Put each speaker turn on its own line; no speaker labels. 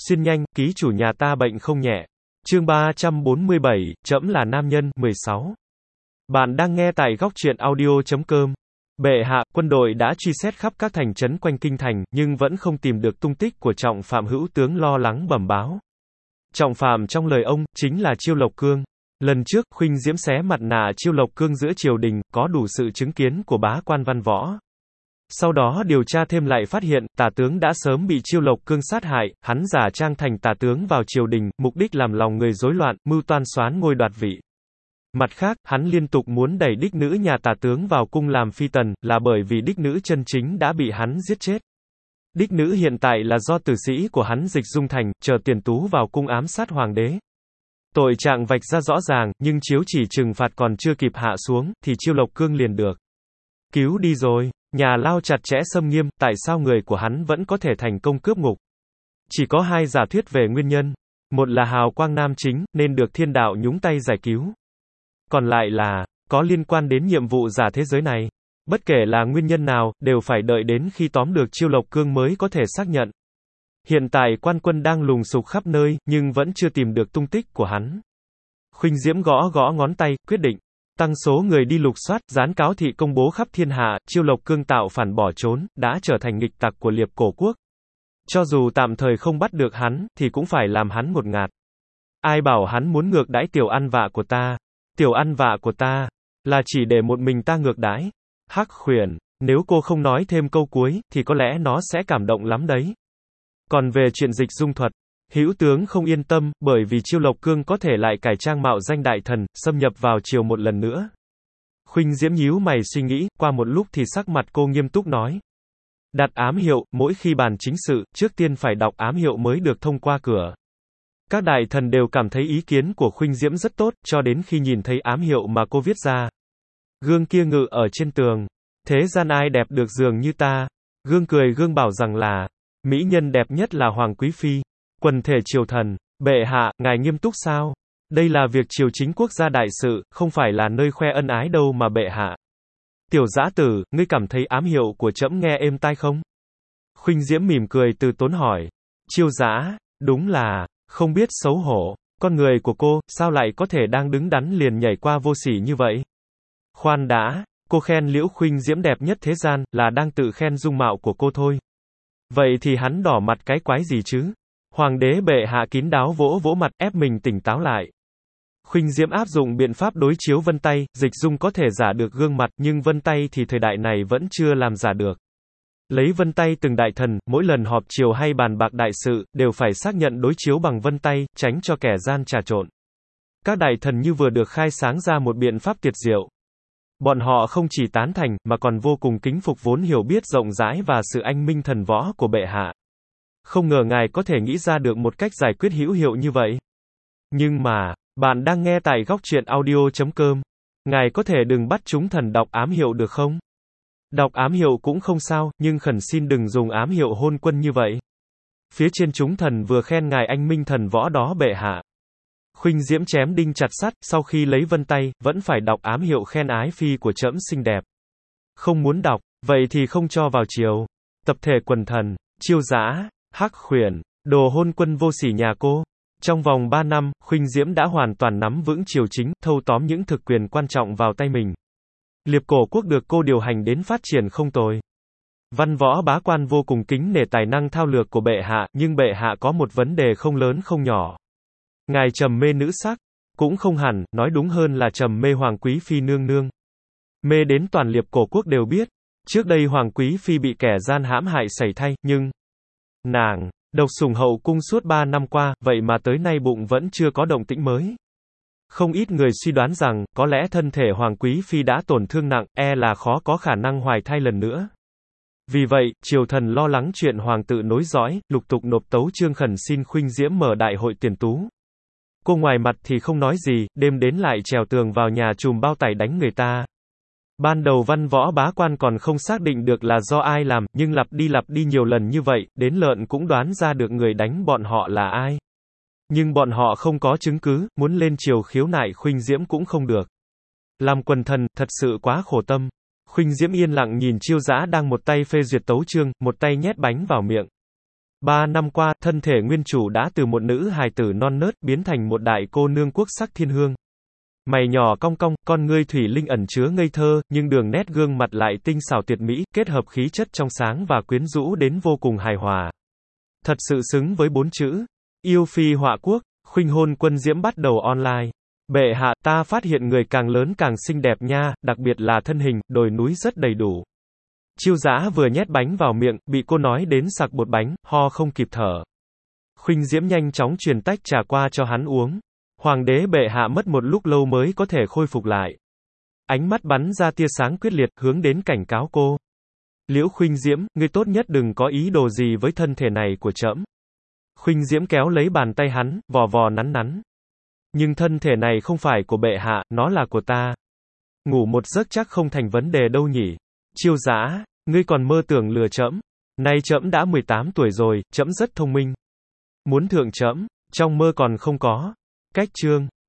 Xin nhanh, ký chủ nhà ta bệnh không nhẹ. Chương 347, trẫm là nam nhân, 16. Bạn đang nghe tại góc truyện audio.com. Bệ hạ, quân đội đã truy xét khắp các thành trấn quanh kinh thành, nhưng vẫn không tìm được tung tích của Trọng Phạm. Hữu tướng lo lắng bẩm báo. Trọng Phạm trong lời ông, chính là Chiêu Lộc Cương. Lần trước, Khuynh Diễm xé mặt nạ Chiêu Lộc Cương giữa triều đình, có đủ sự chứng kiến của bá quan văn võ. Sau đó điều tra thêm lại phát hiện, tả tướng đã sớm bị Chiêu Lộc Cương sát hại, hắn giả trang thành tả tướng vào triều đình, mục đích làm lòng người rối loạn, mưu toan soán ngôi đoạt vị. Mặt khác, hắn liên tục muốn đẩy đích nữ nhà tả tướng vào cung làm phi tần, là bởi vì đích nữ chân chính đã bị hắn giết chết. Đích nữ hiện tại là do tử sĩ của hắn Dịch Dung thành, chờ Tiền Tú vào cung ám sát hoàng đế. Tội trạng vạch ra rõ ràng, nhưng chiếu chỉ trừng phạt còn chưa kịp hạ xuống, thì Chiêu Lộc Cương liền được cứu đi rồi. Nhà lao chặt chẽ xâm nghiêm, tại sao người của hắn vẫn có thể thành công cướp ngục? Chỉ có hai giả thuyết về nguyên nhân. Một là hào quang nam chính, nên được thiên đạo nhúng tay giải cứu. Còn lại là, có liên quan đến nhiệm vụ giả thế giới này. Bất kể là nguyên nhân nào, đều phải đợi đến khi tóm được Chiêu Lộc Cương mới có thể xác nhận. Hiện tại quan quân đang lùng sục khắp nơi, nhưng vẫn chưa tìm được tung tích của hắn. Khuynh Diễm gõ gõ ngón tay, quyết định tăng số người đi lục soát, dán cáo thị công bố khắp thiên hạ, Chiêu Lộc Cương tạo phản bỏ trốn, đã trở thành nghịch tặc của Liệp Cổ quốc. Cho dù tạm thời không bắt được hắn, thì cũng phải làm hắn ngột ngạt. Ai bảo hắn muốn ngược đãi tiểu ăn vạ của ta? Tiểu ăn vạ của ta, là chỉ để một mình ta ngược đãi. Hắc Khuyển, nếu cô không nói thêm câu cuối, thì có lẽ nó sẽ cảm động lắm đấy. Còn về chuyện Dịch Dung thuật, Hữu tướng không yên tâm, bởi vì Chiêu Lộc Cương có thể lại cải trang mạo danh đại thần, xâm nhập vào triều một lần nữa. Khuynh Diễm nhíu mày suy nghĩ, qua một lúc thì sắc mặt cô nghiêm túc nói. Đặt ám hiệu, mỗi khi bàn chính sự, trước tiên phải đọc ám hiệu mới được thông qua cửa. Các đại thần đều cảm thấy ý kiến của Khuynh Diễm rất tốt, cho đến khi nhìn thấy ám hiệu mà cô viết ra. Gương kia ngự ở trên tường. Thế gian ai đẹp được dường như ta? Gương cười gương bảo rằng là, mỹ nhân đẹp nhất là Hoàng Quý Phi. Quần thể triều thần, bệ hạ, ngài nghiêm túc sao? Đây là việc triều chính quốc gia đại sự, không phải là nơi khoe ân ái đâu mà bệ hạ. Tiểu dã tử, ngươi cảm thấy ám hiệu của trẫm nghe êm tai không? Khuynh Diễm mỉm cười từ tốn hỏi. Chiêu dã, đúng là, không biết xấu hổ. Con người của cô, sao lại có thể đang đứng đắn liền nhảy qua vô sỉ như vậy? Khoan đã, cô khen Liễu Khuynh Diễm đẹp nhất thế gian, là đang tự khen dung mạo của cô thôi. Vậy thì hắn đỏ mặt cái quái gì chứ? Hoàng đế bệ hạ kín đáo vỗ vỗ mặt, ép mình tỉnh táo lại. Khuynh Diễm áp dụng biện pháp đối chiếu vân tay, Dịch Dung có thể giả được gương mặt, nhưng vân tay thì thời đại này vẫn chưa làm giả được. Lấy vân tay từng đại thần, mỗi lần họp triều hay bàn bạc đại sự, đều phải xác nhận đối chiếu bằng vân tay, tránh cho kẻ gian trà trộn. Các đại thần như vừa được khai sáng ra một biện pháp tuyệt diệu. Bọn họ không chỉ tán thành, mà còn vô cùng kính phục vốn hiểu biết rộng rãi và sự anh minh thần võ của bệ hạ. Không ngờ ngài có thể nghĩ ra được một cách giải quyết hữu hiệu như vậy. Nhưng mà, bạn đang nghe tại góc truyện audio.com. Ngài có thể đừng bắt chúng thần đọc ám hiệu được không? Đọc ám hiệu cũng không sao, nhưng khẩn xin đừng dùng ám hiệu hôn quân như vậy. Phía trên chúng thần vừa khen ngài anh minh thần võ đó bệ hạ. Khuynh Diễm chém đinh chặt sắt, sau khi lấy vân tay, vẫn phải đọc ám hiệu khen ái phi của trẫm xinh đẹp. Không muốn đọc, vậy thì không cho vào triều. Tập thể quần thần, Chiêu dã, Hắc Khuyển, đồ hôn quân vô sỉ nhà cô. Trong vòng 3 năm, Khuynh Diễm đã hoàn toàn nắm vững triều chính, thâu tóm những thực quyền quan trọng vào tay mình. Liệp Cổ quốc được cô điều hành đến phát triển không tồi. Văn võ bá quan vô cùng kính nể tài năng thao lược của bệ hạ, nhưng bệ hạ có một vấn đề không lớn không nhỏ. Ngài trầm mê nữ sắc, cũng không hẳn, nói đúng hơn là trầm mê Hoàng Quý Phi nương nương. Mê đến toàn Liệp Cổ quốc đều biết. Trước đây Hoàng Quý Phi bị kẻ gian hãm hại sảy thay, nhưng nàng độc sủng hậu cung suốt 3 năm qua, vậy mà tới nay bụng vẫn chưa có động tĩnh mới. Không ít người suy đoán rằng, có lẽ thân thể Hoàng Quý Phi đã tổn thương nặng, là khó có khả năng hoài thai lần nữa. Vì vậy, triều thần lo lắng chuyện hoàng tự nối dõi, lục tục nộp tấu chương khẩn xin Khuynh Diễm mở đại hội Tiền Tú. Cô ngoài mặt thì không nói gì, đêm đến lại trèo tường vào nhà trùm bao tải đánh người ta. Ban đầu văn võ bá quan còn không xác định được là do ai làm, nhưng lặp đi nhiều lần như vậy, đến lợn cũng đoán ra được người đánh bọn họ là ai. Nhưng bọn họ không có chứng cứ, muốn lên triều khiếu nại Khuynh Diễm cũng không được. Làm quần thần, thật sự quá khổ tâm. Khuynh Diễm yên lặng nhìn Chiêu dã đang một tay phê duyệt tấu chương, một tay nhét bánh vào miệng. 3 năm qua, thân thể nguyên chủ đã từ một nữ hài tử non nớt biến thành một đại cô nương quốc sắc thiên hương. Mày nhỏ cong cong, con ngươi thủy linh ẩn chứa ngây thơ, nhưng đường nét gương mặt lại tinh xảo tuyệt mỹ, kết hợp khí chất trong sáng và quyến rũ đến vô cùng hài hòa. Thật sự xứng với 4 chữ. Yêu phi họa quốc, khuynh hôn quân diễm bắt đầu online. Bệ hạ, ta phát hiện người càng lớn càng xinh đẹp nha, đặc biệt là thân hình, đồi núi rất đầy đủ. Chiêu Dã vừa nhét bánh vào miệng, bị cô nói đến sặc bột bánh, ho không kịp thở. Khuynh Diễm nhanh chóng truyền tách trà qua cho hắn uống. Hoàng đế bệ hạ mất một lúc lâu mới có thể khôi phục lại. Ánh mắt bắn ra tia sáng quyết liệt, hướng đến cảnh cáo cô. Liễu Khuynh Diễm, ngươi tốt nhất đừng có ý đồ gì với thân thể này của trẫm. Khuynh Diễm kéo lấy bàn tay hắn, vò vò nắn nắn. Nhưng thân thể này không phải của bệ hạ, nó là của ta. Ngủ một giấc chắc không thành vấn đề đâu nhỉ. Chiêu Dã, ngươi còn mơ tưởng lừa trẫm. Nay trẫm đã 18 tuổi rồi, trẫm rất thông minh. Muốn thượng trẫm, trong mơ còn không có. Cách chương